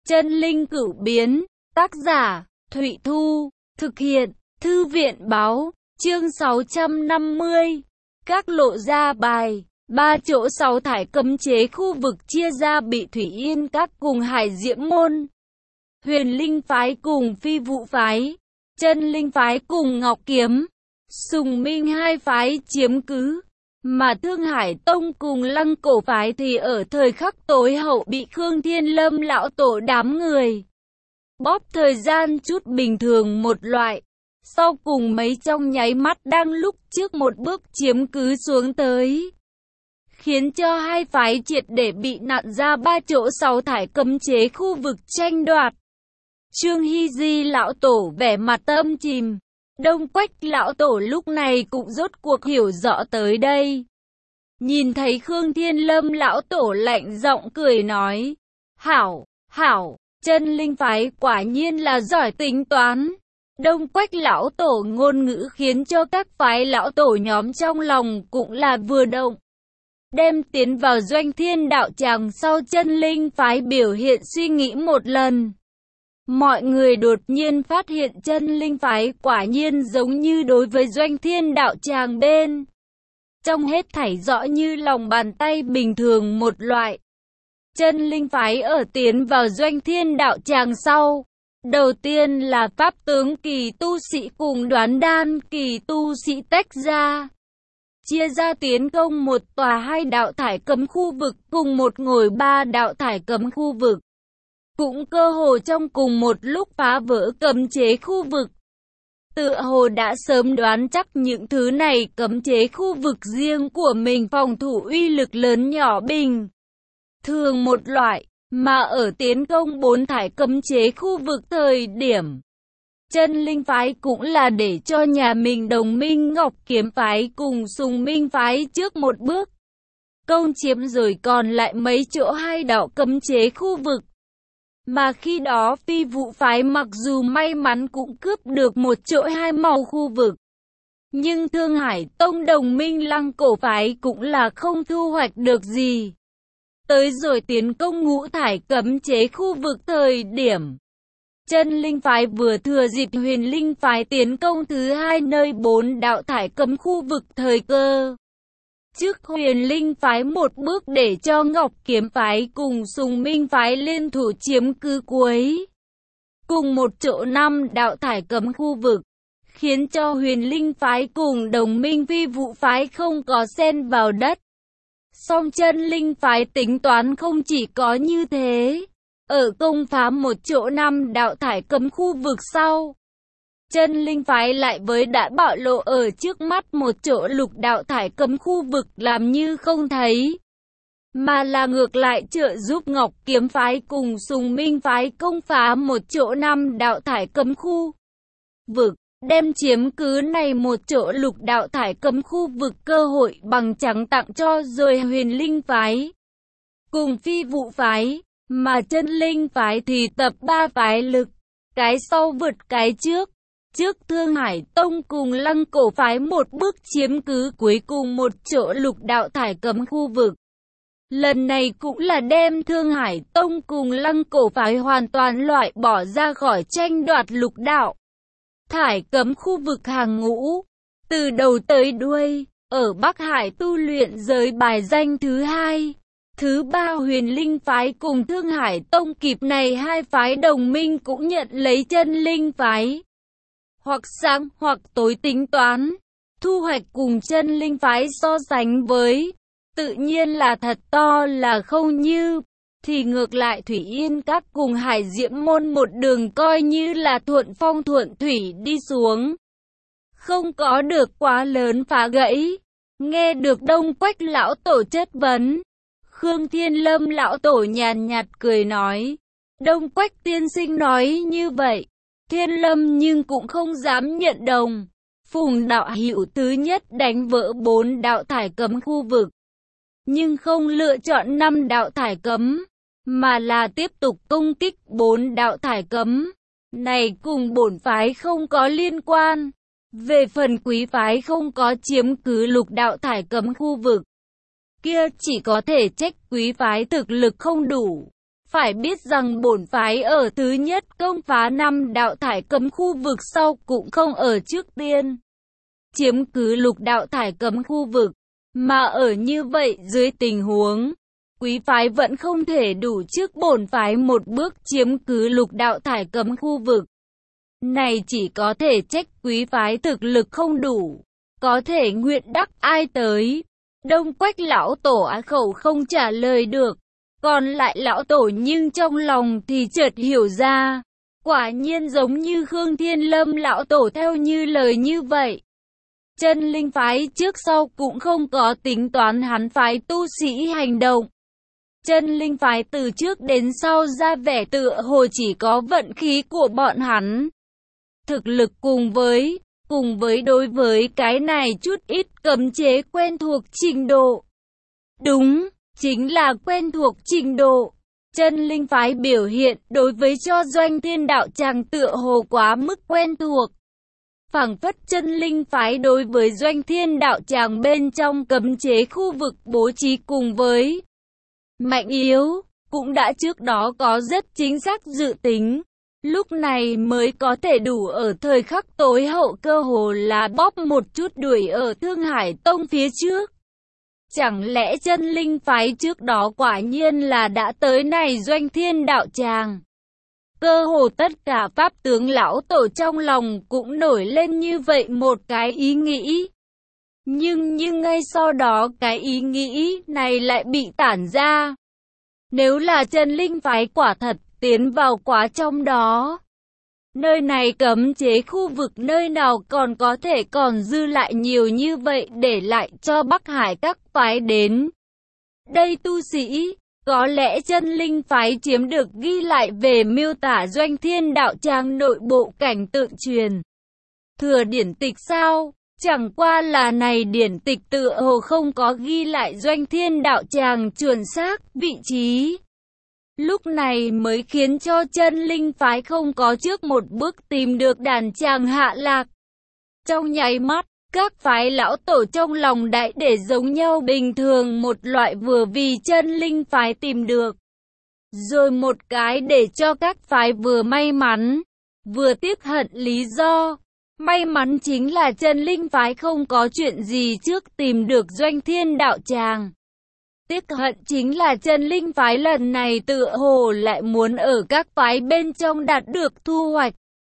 Chân linh cửu biến, tác giả, Thụy Thu, thực hiện, Thư viện báo, chương 650. Các lộ ra bài, 3 chỗ 6 thải cấm chế khu vực chia ra bị Thủy Yên Các cùng Hải Diễm Môn, Huyền Linh Phái cùng Phi Vũ Phái, Chân Linh Phái cùng Ngọc Kiếm, Sùng Minh hai phái chiếm cứ. Mà Thương Hải Tông cùng Lăng Cổ Phái thì ở thời khắc tối hậu bị Khương Thiên Lâm lão tổ đám người bóp thời gian chút bình thường một loại. Sau cùng mấy trong nháy mắt đang lúc trước một bước chiếm cứ xuống tới, khiến cho hai phái triệt để bị nặn ra 3 chỗ 6 thải cấm chế khu vực tranh đoạt. Trương Hy Di lão tổ vẻ mặt âm chìm. Đông Quách lão tổ lúc này cũng rốt cuộc hiểu rõ tới đây. Nhìn thấy Khương Thiên Lâm lão tổ lạnh giọng cười nói: Hảo, hảo, Chân Linh Phái quả nhiên là giỏi tính toán. Đông Quách lão tổ ngôn ngữ khiến cho các phái lão tổ nhóm trong lòng cũng là vừa động. Đem tiến vào Doanh Thiên đạo tràng sau Chân Linh Phái biểu hiện suy nghĩ một lần. Mọi người đột nhiên phát hiện Chân Linh Phái quả nhiên giống như đối với Doanh Thiên đạo tràng bên trong hết thảy rõ như lòng bàn tay bình thường một loại. Chân Linh Phái ở tiến vào Doanh Thiên đạo tràng sau, đầu tiên là pháp tướng kỳ tu sĩ cùng đoán đan kỳ tu sĩ tách ra, chia ra tiến công một tòa 2 đạo thải cấm khu vực cùng một ngồi 3 đạo thải cấm khu vực. Cũng cơ hồ trong cùng một lúc phá vỡ cấm chế khu vực. Tựa hồ đã sớm đoán chắc những thứ này cấm chế khu vực riêng của mình phòng thủ uy lực lớn nhỏ bình thường một loại, mà ở tiến công 4 thải cấm chế khu vực thời điểm Chân Linh Phái cũng là để cho nhà mình đồng minh Ngọc Kiếm Phái cùng Sùng Minh Phái trước một bước công chiếm rồi còn lại mấy chỗ 2 đạo cấm chế khu vực. Mà khi đó Phi Vũ Phái mặc dù may mắn cũng cướp được một chỗ 2 màu khu vực, nhưng Thương Hải Tông đồng minh Lăng Cổ Phái cũng là không thu hoạch được gì. Tới rồi tiến công 5 thải cấm chế khu vực thời điểm Chân Linh Phái vừa thừa dịp Huyền Linh Phái tiến công thứ 2 nơi 4 đạo thải cấm khu vực thời cơ. Trước Huyền Linh Phái một bước để cho Ngọc Kiếm Phái cùng Sùng Minh Phái liên thủ chiếm cứ cuối cùng một chỗ 5 đạo thải cấm khu vực, khiến cho Huyền Linh Phái cùng đồng minh Phi Vũ Phái không có xen vào đất. Song Chân Linh Phái tính toán không chỉ có như thế, ở công phá một chỗ 5 đạo thải cấm khu vực sau, Chân Linh Phái lại với đã bạo lộ ở trước mắt một chỗ 6 đạo thải cấm khu vực làm như không thấy, mà là ngược lại trợ giúp Ngọc Kiếm Phái cùng Sùng Minh Phái công phá một chỗ 5 đạo thải cấm khu vực, đem chiếm cứ này một chỗ 6 đạo thải cấm khu vực cơ hội bằng trắng tặng cho rồi Huyền Linh Phái cùng Phi Vũ Phái, mà Chân Linh Phái thì tập 3 phái lực, cái sau vượt cái trước. Trước Thương Hải Tông cùng Lăng Cổ Phái một bước chiếm cứ cuối cùng một chỗ 6 đạo thải cấm khu vực. Lần này cũng là đem Thương Hải Tông cùng Lăng Cổ Phái hoàn toàn loại bỏ ra khỏi tranh đoạt 6 đạo thải cấm khu vực hàng ngũ. Từ đầu tới đuôi, ở Bắc Hải tu luyện giới bài danh thứ 2, thứ 3 Huyền Linh Phái cùng Thương Hải Tông kịp này hai phái đồng minh cũng nhận lấy Chân Linh Phái hoặc sáng hoặc tối tính toán, thu hoạch cùng Chân Linh Phái so sánh với, tự nhiên là thật to là không như, thì ngược lại Thủy Yên Các cùng Hải Diễm Môn một đường coi như là thuận phong thuận thủy đi xuống, không có được quá lớn phá gãy. Nghe được Đông Quách lão tổ chất vấn, Khương Thiên Lâm lão tổ nhàn nhạt cười nói: Đông Quách tiên sinh nói như vậy, Thiên Lâm nhưng cũng không dám nhận đồng. Phùng đạo hữu thứ nhất đánh vỡ 4 đạo thải cấm khu vực, nhưng không lựa chọn 5 đạo thải cấm, mà là tiếp tục công kích 4 đạo thải cấm. Này cùng bổn phái không có liên quan. Về phần quý phái không có chiếm cứ 6 đạo thải cấm khu vực, kia chỉ có thể trách quý phái thực lực không đủ. Phải biết rằng bổn phái ở thứ nhất công phá 5 đạo thải cấm khu vực sau cũng không ở trước tiên chiếm cứ lục đạo thải cấm khu vực, mà ở như vậy dưới tình huống quý phái vẫn không thể đủ trước bổn phái một bước chiếm cứ lục đạo thải cấm khu vực. Này chỉ có thể trách quý phái thực lực không đủ, có thể nguyện đắc ai tới. Đông Quách lão tổ á khẩu không trả lời được, còn lại lão tổ nhưng trong lòng thì chợt hiểu ra, quả nhiên giống như Khương Thiên Lâm lão tổ theo như lời như vậy. Chân linh phái trước sau cũng không có tính toán hắn phái tu sĩ hành động. Chân linh phái từ trước đến sau ra vẻ tựa hồ chỉ có vận khí của bọn hắn. Thực lực cùng với đối với cái này chút ít cấm chế quen thuộc trình độ. Đúng, chính là quen thuộc trình độ. Chân linh phái biểu hiện đối với cho Doanh Thiên đạo tràng tựa hồ quá mức quen thuộc. Phảng phất chân linh phái đối với Doanh Thiên đạo tràng bên trong cấm chế khu vực bố trí cùng với mạnh yếu, cũng đã trước đó có rất chính xác dự tính. Lúc này mới có thể đủ ở thời khắc tối hậu cơ hồ là bóp một chút đuổi ở Thương Hải Tông phía trước. Chẳng lẽ chân linh phái trước đó quả nhiên là đã tới này Doanh Thiên đạo tràng? Cơ hồ tất cả pháp tướng lão tổ trong lòng cũng nổi lên như vậy một cái ý nghĩ. Nhưng ngay sau đó cái ý nghĩ này lại bị tản ra. Nếu là chân linh phái quả thật tiến vào quá trong đó, nơi này cấm chế khu vực nơi nào còn có thể còn dư lại nhiều như vậy để lại cho Bắc Hải các phái đến đây tu sĩ. Có lẽ chân linh phái chiếm được ghi lại về miêu tả Doanh Thiên đạo tràng nội bộ cảnh tượng truyền thừa điển tịch sao? Chẳng qua là này điển tịch tựa hồ không có ghi lại Doanh Thiên đạo tràng chuẩn xác vị trí. Lúc này mới khiến cho chân linh phái không có trước một bước tìm được đàn tràng hạ lạc. Trong nháy mắt, các phái lão tổ trong lòng đại để giống nhau bình thường một loại vừa vì chân linh phái tìm được. Rồi một cái để cho các phái vừa may mắn, vừa tiếc hận lý do. May mắn chính là chân linh phái không có chuyện gì trước tìm được Doanh Thiên đạo tràng. Tiếc hận chính là chân linh phái lần này tựa hồ lại muốn ở các phái bên trong đạt được thu hoạch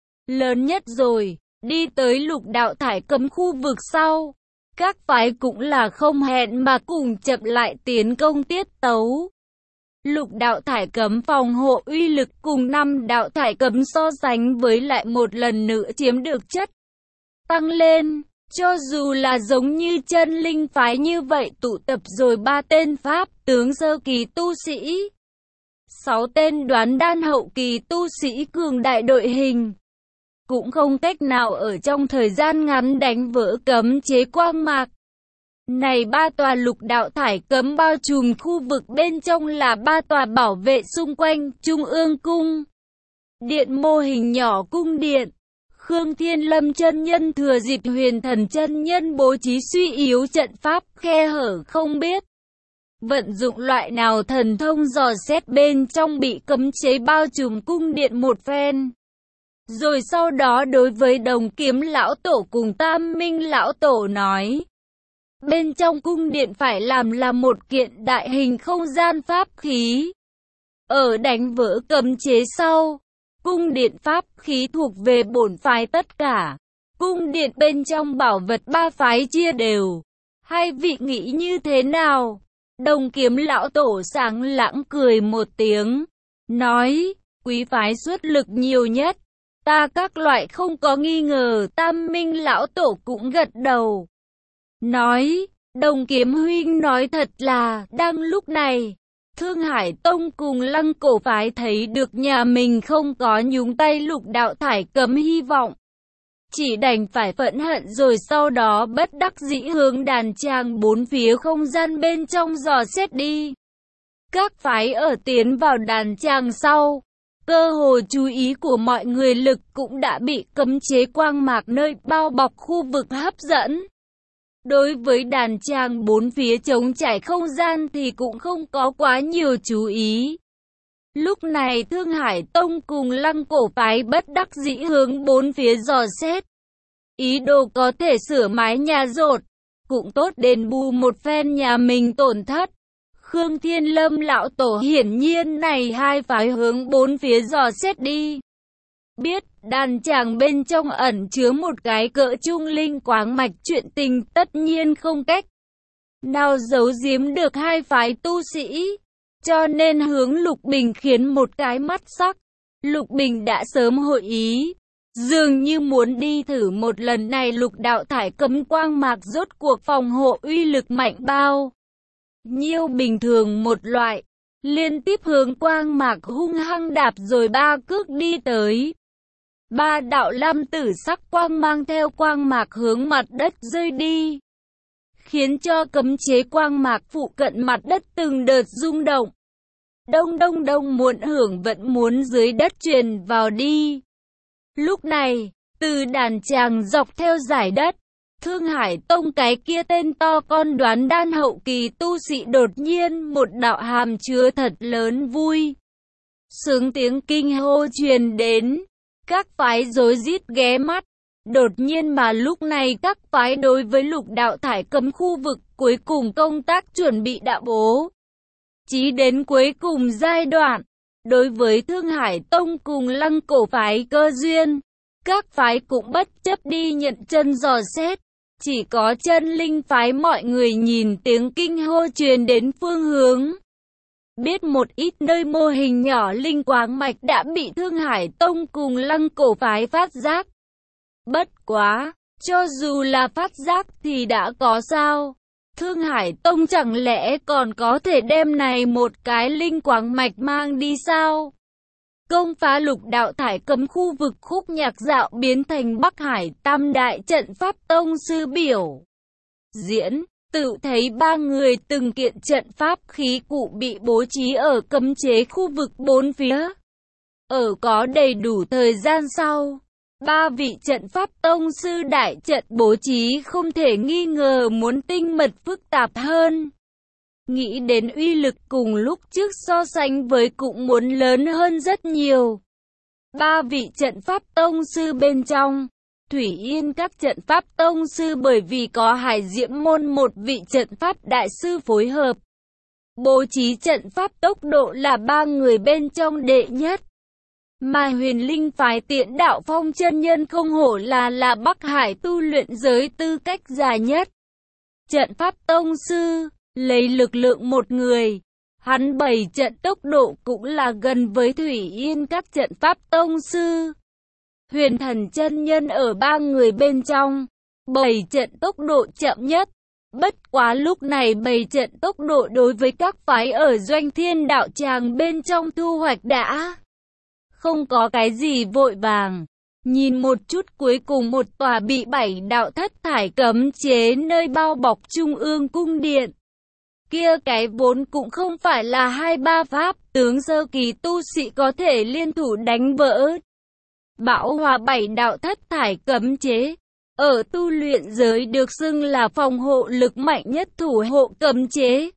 lớn nhất rồi. Đi tới lục đạo thải cấm khu vực sau, các phái cũng là không hẹn mà cùng chậm lại tiến công tiết tấu. Lục đạo thải cấm phòng hộ uy lực cùng 5 đạo thải cấm so sánh với lại một lần nữa chiếm được chất tăng lên. Cho dù là giống như chân linh phái như vậy tụ tập rồi 3 tên pháp tướng sơ kỳ tu sĩ, 6 tên đoán đan hậu kỳ tu sĩ cường đại đội hình, cũng không cách nào ở trong thời gian ngắn đánh vỡ cấm chế quang mạc. Này 3 tòa lục đạo thải cấm bao trùm khu vực bên trong là 3 tòa bảo vệ xung quanh Trung ương cung điện mô hình nhỏ cung điện. Khương Thiên Lâm chân nhân thừa dịp Huyền Thần chân nhân bố trí suy yếu trận pháp khe hở không biết vận dụng loại nào thần thông dò xét bên trong bị cấm chế bao trùm cung điện một phen. Rồi sau đó đối với Đồng Kiếm lão tổ cùng Tam Minh lão tổ nói, bên trong cung điện phải làm là một kiện đại hình không gian pháp khí. Ở đánh vỡ cấm chế sau, cung điện pháp khí thuộc về bổn phái tất cả. Cung điện bên trong bảo vật 3 phái chia đều. Hai vị nghĩ như thế nào? Đồng Kiếm lão tổ sáng lãng cười một tiếng, nói, quý phái xuất lực nhiều nhất. Ta các loại không có nghi ngờ. Tam Minh lão tổ cũng gật đầu, nói, Đồng Kiếm huynh nói thật là, đang lúc này, Thương Hải Tông cùng Lăng Cổ phái thấy được nhà mình không có nhúng tay lục đạo thải cấm hy vọng. Chỉ đành phải phẫn hận rồi sau đó bất đắc dĩ hướng đàn tràng 4 phía không gian bên trong dò xét đi. Các phái ở tiến vào đàn tràng sau, cơ hồ chú ý của mọi người lực cũng đã bị cấm chế quang mạc nơi bao bọc khu vực hấp dẫn. Đối với đàn tràng 4 phía trống trải không gian thì cũng không có quá nhiều chú ý. Lúc này Thương Hải Tông cùng Lăng Cổ phái bất đắc dĩ hướng bốn phía dò xét. Ý đồ có thể sửa mái nhà dột, cũng tốt đền bù một phen nhà mình tổn thất. Khương Thiên Lâm lão tổ hiển nhiên này hai phái hướng bốn phía dò xét đi. Biết đàn chàng bên trong ẩn chứa một cái cỡ trung linh quáng mạch, chuyện tình tất nhiên không cách nào giấu giếm được hai phái tu sĩ. Cho nên hướng Lục Bình khiến một cái mắt sắc. Lục Bình đã sớm hội ý, dường như muốn đi thử một lần này lục đạo thải cấm quang mạc rốt cuộc phòng hộ uy lực mạnh bao nhiêu bình thường một loại. Liên tiếp hướng quang mạc hung hăng đạp rồi ba cước đi tới. Ba đạo lam tử sắc quang mang theo quang mạc hướng mặt đất rơi đi, khiến cho cấm chế quang mạc phụ cận mặt đất từng đợt rung động. Đông đông đông, muộn hưởng vẫn muốn dưới đất truyền vào đi. Lúc này, từ đàn chàng dọc theo dải đất, Thương Hải Tông cái kia tên to con Đoán Đan hậu kỳ tu sĩ đột nhiên một đạo hàm chứa thật lớn vui sướng tiếng kinh hô truyền đến. Các phái rối rít ghé mắt. Đột nhiên mà lúc này các phái đối với lục đạo thải cấm khu vực cuối cùng công tác chuẩn bị đã bố trí đến cuối cùng giai đoạn. Đối với Thương Hải Tông cùng Lăng Cổ phái cơ duyên, các phái cũng bất chấp đi nhận chân dò xét. Chỉ có Chân Linh phái mọi người nhìn tiếng kinh hô truyền đến phương hướng. Biết một ít nơi mô hình nhỏ linh quáng mạch đã bị Thương Hải Tông cùng Lăng Cổ phái phát giác. Bất quá, cho dù là phát giác thì đã có sao? Thương Hải Tông chẳng lẽ còn có thể đem này một cái linh quáng mạch mang đi sao? Công phá lục đạo thải cấm khu vực khúc nhạc dạo biến thành Bắc Hải Tam Đại trận pháp tông sư biểu diễn. Tự thấy ba người từng kiện trận pháp khí cụ bị bố trí ở cấm chế khu vực bốn phía. Ở có đầy đủ thời gian sau, ba vị trận pháp tông sư đại trận bố trí không thể nghi ngờ muốn tinh mật phức tạp hơn. Nghĩ đến uy lực cùng lúc trước so sánh với cũng muốn lớn hơn rất nhiều. Ba vị trận pháp tông sư bên trong, Thủy Yên các trận pháp tông sư bởi vì có Hải Diễm môn một vị trận pháp đại sư phối hợp. Bố trí trận pháp tốc độ là ba người bên trong đệ nhất. Mà Huyền Linh phái Tiễn Đạo Phong chân nhân không hổ là Bắc Hải tu luyện giới tư cách dài nhất. Trận pháp tông sư, lấy lực lượng một người, hắn bày trận tốc độ cũng là gần với Thủy Yên các trận pháp tông sư. Huyền Thần chân nhân ở ba người bên trong, bày trận tốc độ chậm nhất. Bất quá lúc này bày trận tốc độ đối với các phái ở Doanh Thiên đạo tràng bên trong thu hoạch đã không có cái gì vội vàng. Nhìn một chút cuối cùng một tòa bị 7 đạo thất thải cấm chế nơi bao bọc trung ương cung điện. Kia cái vốn cũng không phải là 2-3 pháp tướng sơ kỳ tu sĩ có thể liên thủ đánh vỡ. Bão hòa 7 đạo thất thải cấm chế, ở tu luyện giới được xưng là phòng hộ lực mạnh nhất thủ hộ cấm chế.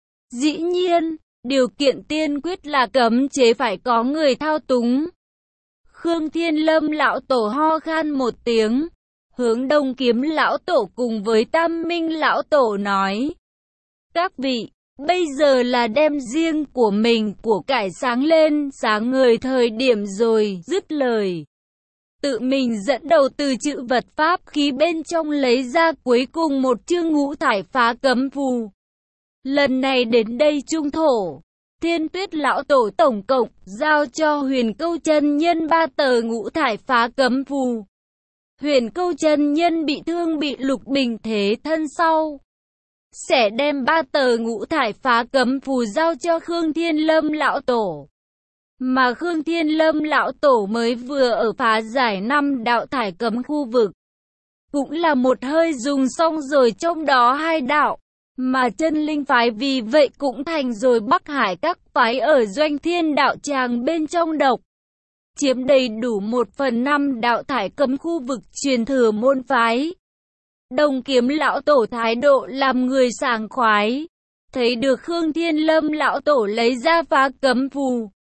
Dĩ nhiên, điều kiện tiên quyết là cấm chế phải có người thao túng. Khương Thiên Lâm lão tổ ho khan một tiếng, hướng Đông Kiếm lão tổ cùng với Tam Minh lão tổ nói: các vị, bây giờ là đem riêng của mình của cải sáng lên, sáng ngời thời điểm rồi, dứt lời. Tự mình dẫn đầu từ chữ vật pháp khí bên trong lấy ra cuối cùng một chương ngũ thải phá cấm phù. Lần này đến đây trung thổ, Thiên Tuyết lão tổ tổng cộng giao cho Huyền Câu chân nhân 3 tờ ngũ thải phá cấm phù. Huyền Câu chân nhân bị thương bị Lục Bình thế thân sau, sẽ đem 3 tờ ngũ thải phá cấm phù giao cho Khương Thiên Lâm lão tổ. Mà Khương Thiên Lâm lão tổ mới vừa ở phá giải 5 đạo thải cấm khu vực, cũng là một hơi dùng xong rồi trong đó 2 đạo. Mà Chân Linh phái vì vậy cũng thành rồi Bắc Hải các phái ở Doanh Thiên đạo tràng bên trong độc chiếm đầy đủ 1/5 đạo thải cấm khu vực truyền thừa môn phái. Đông Kiếm lão tổ thái độ làm người sảng khoái, thấy được Khương Thiên Lâm lão tổ lấy ra phá cấm phù,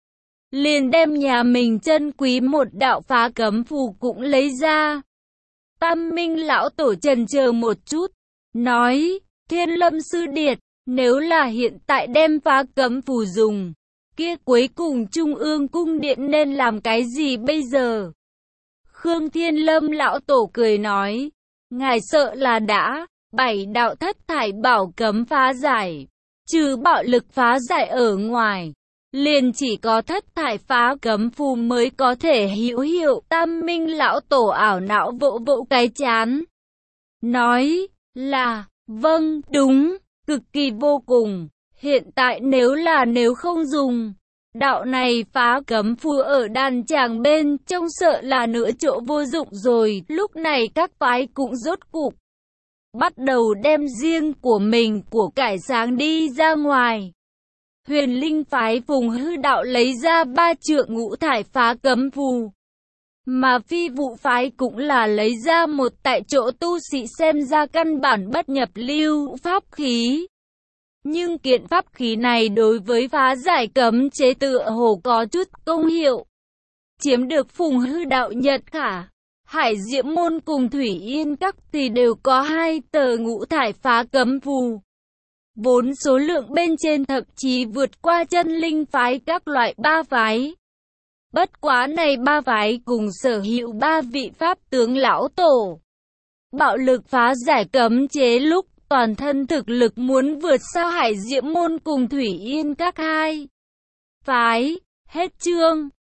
liền đem nhà mình chân quý một đạo phá cấm phù cũng lấy ra. Tam Minh lão tổ chần chờ một chút, nói, Thiên Lâm sư điệt, nếu là hiện tại đem phá cấm phù dùng, kia cuối cùng Trung ương cung điện nên làm cái gì bây giờ? Khương Thiên Lâm lão tổ cười nói, ngài sợ là đã, 7 đạo thất thải bảo cấm phá giải, trừ bạo lực phá giải ở ngoài, liền chỉ có thất thải phá cấm phù mới có thể hữu hiệu. Tam Minh lão tổ ảo não vỗ vỗ cái chán, nói là, vâng, đúng, cực kỳ vô cùng, hiện tại nếu không dùng, đạo này phá cấm phù ở đàn tràng bên trong sợ là nửa chỗ vô dụng rồi. Lúc này các phái cũng rốt cục bắt đầu đem riêng của mình của cải sáng đi ra ngoài. Huyền Linh phái Phùng Hư đạo lấy ra 3 trượng ngũ thải phá cấm phù, mà Phi Vụ phái cũng là lấy ra một tại chỗ tu sĩ xem ra căn bản bất nhập lưu pháp khí. Nhưng kiện pháp khí này đối với phá giải cấm chế tựa hồ có chút công hiệu. Chiếm được Phùng Hư đạo Nhật Khả, Hải Diễm môn cùng Thủy Yên các thì đều có 2 tờ ngũ thải phá cấm phù. Vốn số lượng bên trên thậm chí vượt qua Chân Linh phái các loại 3 phái. Bất quá này 3 phái cùng sở hữu 3 vị pháp tướng lão tổ. Bạo lực phá giải cấm chế lúc toàn thân thực lực muốn vượt xa Hải Diễm môn cùng Thủy Yên các 2 phái. Hết chương.